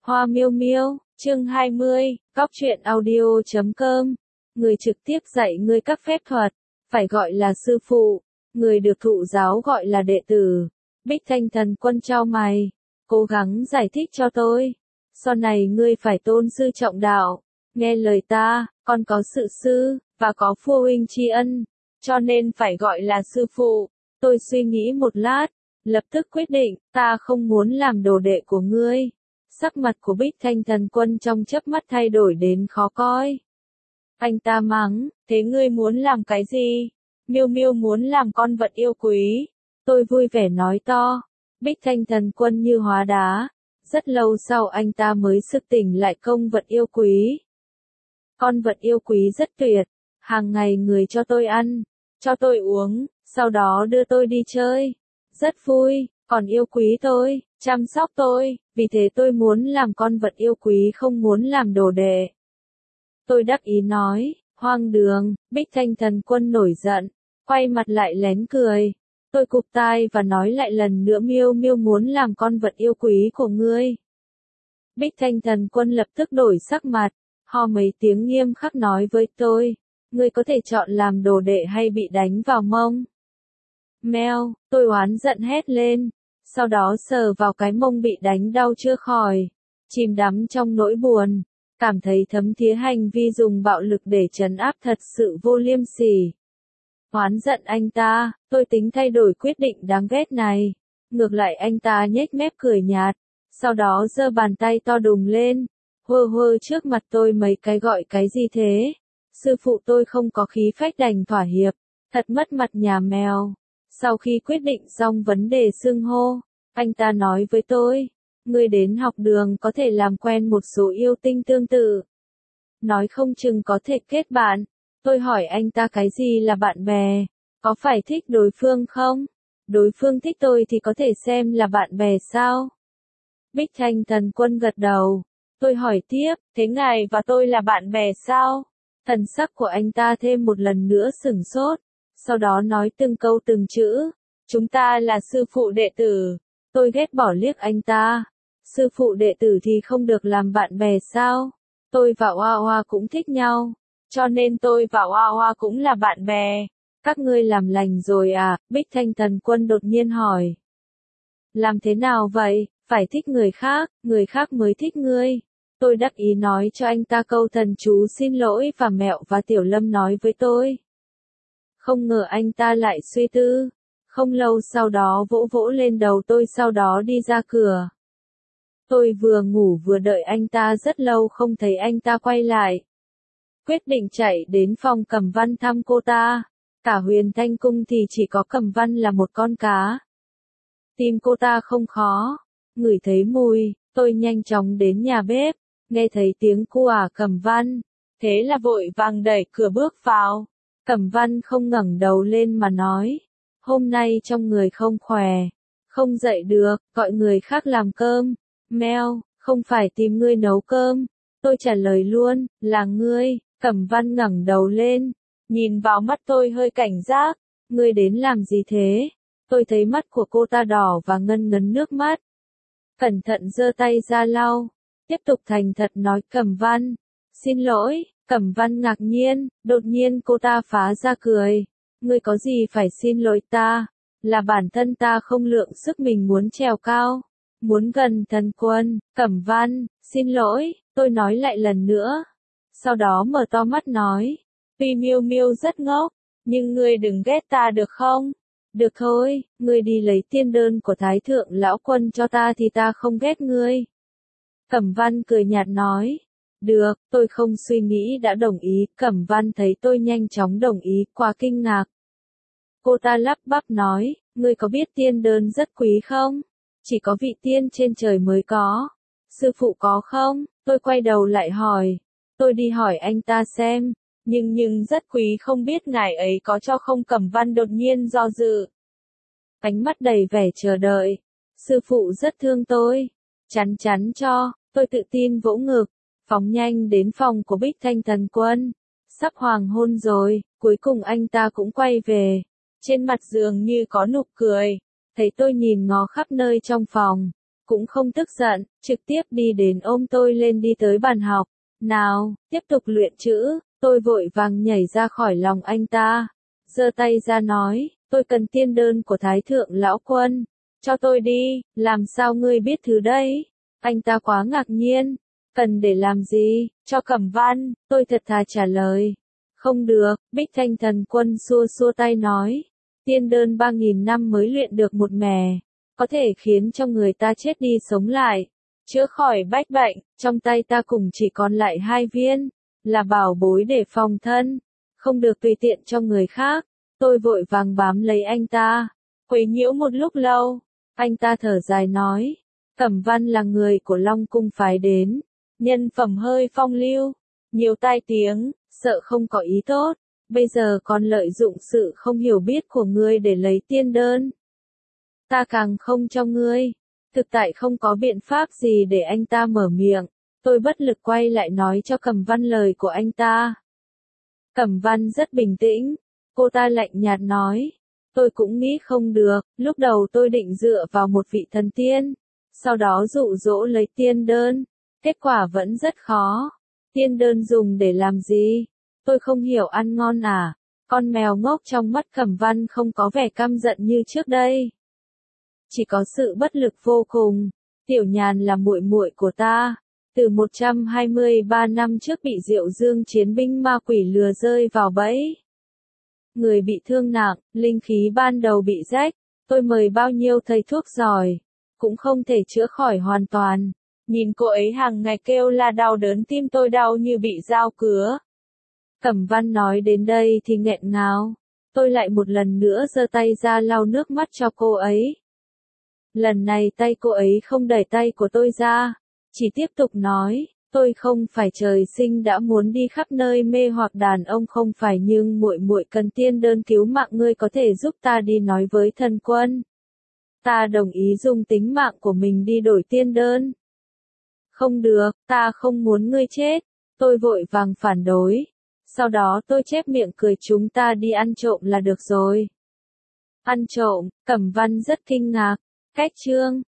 Hoa miêu miêu, chương 20, Cóc truyện audio.com. Người trực tiếp dạy ngươi các phép thuật, phải gọi là sư phụ, người được thụ giáo gọi là đệ tử. Bích Thanh Thần Quân chau mày, cố gắng giải thích cho tôi. Sau này ngươi phải tôn sư trọng đạo, nghe lời ta, con có sự sư, và có phụ huynh tri ân, cho nên phải gọi là sư phụ. Tôi suy nghĩ một lát, lập tức quyết định, ta không muốn làm đồ đệ của ngươi. Sắc mặt của Bích Thanh Thần Quân trong chớp mắt thay đổi đến khó coi. Anh ta mắng, thế ngươi muốn làm cái gì? Miêu Miêu muốn làm con vật yêu quý. Tôi vui vẻ nói to. Bích Thanh Thần Quân như hóa đá. Rất lâu sau anh ta mới sực tỉnh lại công vật yêu quý. Con vật yêu quý rất tuyệt. Hàng ngày người cho tôi ăn, cho tôi uống, sau đó đưa tôi đi chơi. Rất vui, còn yêu quý tôi, chăm sóc tôi, vì thế tôi muốn làm con vật yêu quý không muốn làm đồ đệ. Tôi đắc ý nói, hoang đường. Bích Thanh Thần Quân nổi giận, quay mặt lại lén cười. Tôi cụp tai và nói lại lần nữa Miêu Miêu muốn làm con vật yêu quý của ngươi. Bích Thanh Thần Quân lập tức đổi sắc mặt, ho mấy tiếng nghiêm khắc nói với tôi, ngươi có thể chọn làm đồ đệ hay bị đánh vào mông. Meo, tôi oán giận hét lên, sau đó sờ vào cái mông bị đánh đau chưa khỏi, chìm đắm trong nỗi buồn, cảm thấy thấm thía hành vi dùng bạo lực để trấn áp thật sự vô liêm sỉ. Oán giận anh ta, tôi tính thay đổi quyết định đáng ghét này. Ngược lại anh ta nhếch mép cười nhạt, sau đó giơ bàn tay to đùng lên, hơ hơ trước mặt tôi mấy cái gọi cái gì thế? Sư phụ tôi không có khí phách đành thỏa hiệp, thật mất mặt nhà mèo. Sau khi quyết định xong vấn đề xưng hô, anh ta nói với tôi, ngươi đến học đường có thể làm quen một số yêu tinh tương tự. Nói không chừng có thể kết bạn. Tôi hỏi anh ta cái gì là bạn bè, có phải thích đối phương không? Đối phương thích tôi thì có thể xem là bạn bè sao? Bích Thanh Thần Quân gật đầu. Tôi hỏi tiếp, thế ngài và tôi là bạn bè sao? Thần sắc của anh ta thêm một lần nữa sửng sốt, sau đó nói từng câu từng chữ, chúng ta là sư phụ đệ tử. Tôi ghét bỏ liếc anh ta, sư phụ đệ tử thì không được làm bạn bè sao? Tôi và Hoa Hoa cũng thích nhau, cho nên tôi và Hoa Hoa cũng là bạn bè. Các ngươi làm lành rồi à? Bích Thanh Thần Quân đột nhiên hỏi. Làm thế nào vậy? Phải thích người khác mới thích ngươi. Tôi đắc ý nói cho anh ta câu thần chú xin lỗi và mẹo và Tiểu Lâm nói với tôi. Không ngờ anh ta lại suy tư. Không lâu sau đó vỗ vỗ lên đầu tôi sau đó đi ra cửa. Tôi vừa ngủ vừa đợi anh ta rất lâu không thấy anh ta quay lại. Quyết định chạy đến phòng Cẩm Văn thăm cô ta. Cả Huyền Thanh Cung thì chỉ có Cẩm Văn là một con cá. Tìm cô ta không khó. Ngửi thấy mùi, tôi nhanh chóng đến nhà bếp, nghe thấy tiếng cu Cẩm Văn. Thế là vội vàng đẩy cửa bước vào. Cẩm Văn không ngẩng đầu lên mà nói, hôm nay trong người không khỏe, không dậy được, gọi người khác làm cơm. Meo, không phải tìm ngươi nấu cơm. Tôi trả lời luôn, là ngươi. Cẩm Văn ngẩng đầu lên, nhìn vào mắt tôi hơi cảnh giác. Ngươi đến làm gì thế? Tôi thấy mắt của cô ta đỏ và ngân ngấn nước mắt. Cẩn thận giơ tay ra lau, tiếp tục thành thật nói Cẩm Văn. Xin lỗi. Cẩm Văn ngạc nhiên, đột nhiên cô ta phá ra cười. Ngươi có gì phải xin lỗi ta? Là bản thân ta không lượng sức mình muốn trèo cao, muốn gần Thần Quân. Cẩm Văn, xin lỗi, tôi nói lại lần nữa. Sau đó mở to mắt nói, tuy Miêu Miêu rất ngốc, nhưng ngươi đừng ghét ta được không? Được thôi, ngươi đi lấy tiên đơn của Thái Thượng Lão Quân cho ta thì ta không ghét ngươi. Cẩm Văn cười nhạt nói, được, tôi không suy nghĩ đã đồng ý. Cẩm Văn thấy tôi nhanh chóng đồng ý, quá kinh ngạc. Cô ta lắp bắp nói, ngươi có biết tiên đơn rất quý không? Chỉ có vị tiên trên trời mới có. Sư phụ có không? Tôi quay đầu lại hỏi. Tôi đi hỏi anh ta xem. Nhưng rất quý không biết ngài ấy có cho không? Cẩm Văn đột nhiên do dự. Ánh mắt đầy vẻ chờ đợi. Sư phụ rất thương tôi. Chắn cho. Tôi tự tin vỗ ngực. Phóng nhanh đến phòng của Bích Thanh Thần Quân. Sắp hoàng hôn rồi, cuối cùng anh ta cũng quay về. Trên mặt dường như có nụ cười. Thấy tôi nhìn ngó khắp nơi trong phòng. cũng không tức giận, trực tiếp đi đến ôm tôi lên đi tới bàn học. Nào, tiếp tục luyện chữ, tôi vội vàng nhảy ra khỏi lòng anh ta. Giơ tay ra nói, tôi cần tiên đơn của Thái Thượng Lão Quân. Cho tôi đi, làm sao ngươi biết thứ đấy? Anh ta quá ngạc nhiên. Cần để làm gì? Cho Cẩm Văn, tôi thật thà trả lời. Không được, Bích Thanh Thần Quân xua xua tay nói. Tiên đơn 3.000 năm mới luyện được một mẻ. Có thể khiến cho người ta chết đi sống lại. Chữa khỏi bách bệnh, trong tay ta cùng chỉ còn lại 2 viên. Là bảo bối để phòng thân. Không được tùy tiện cho người khác. Tôi vội vàng bám lấy anh ta. Quấy nhiễu một lúc lâu. Anh ta thở dài nói. Cẩm Văn là người của Long Cung phái đến. Nhân phẩm hơi phong lưu. Nhiều tai tiếng, sợ không có ý tốt. Bây giờ còn lợi dụng sự không hiểu biết của ngươi để lấy tiên đơn. Ta càng không cho ngươi. Thực tại không có biện pháp gì để anh ta mở miệng. Tôi bất lực quay lại nói cho Cẩm Văn lời của anh ta. Cẩm Văn rất bình tĩnh. Cô ta lạnh nhạt nói. Tôi cũng nghĩ không được. Lúc đầu tôi định dựa vào một vị thần tiên. Sau đó dụ dỗ lấy tiên đơn. Kết quả vẫn rất khó. Tiên đơn dùng để làm gì? Tôi không hiểu, ăn ngon à? Con mèo ngốc trong mắt Cẩm Văn không có vẻ căm giận như trước đây. Chỉ có sự bất lực vô cùng. Tiểu Nhàn là muội muội của ta. Từ 123 năm trước bị Diệu Dương chiến binh ma quỷ lừa rơi vào bẫy. Người bị thương nặng, linh khí ban đầu bị rách. Tôi mời bao nhiêu thầy thuốc giỏi. Cũng không thể chữa khỏi hoàn toàn. Nhìn cô ấy hàng ngày kêu là đau đớn, tim tôi đau như bị dao cứa. Cẩm Văn nói đến đây thì nghẹn ngào. Tôi lại một lần nữa giơ tay ra lau nước mắt cho cô ấy. Lần này tay cô ấy không đẩy tay của tôi ra. Chỉ tiếp tục nói, tôi không phải trời sinh đã muốn đi khắp nơi mê hoặc đàn ông không phải, nhưng muội muội cần tiên đơn cứu mạng, ngươi có thể giúp ta đi nói với thần quân. Ta đồng ý dùng tính mạng của mình đi đổi tiên đơn. Không được, ta không muốn ngươi chết. Tôi vội vàng phản đối. Sau đó tôi chép miệng cười, chúng ta đi ăn trộm là được rồi. Ăn trộm, Cẩm Văn rất kinh ngạc. Cách chương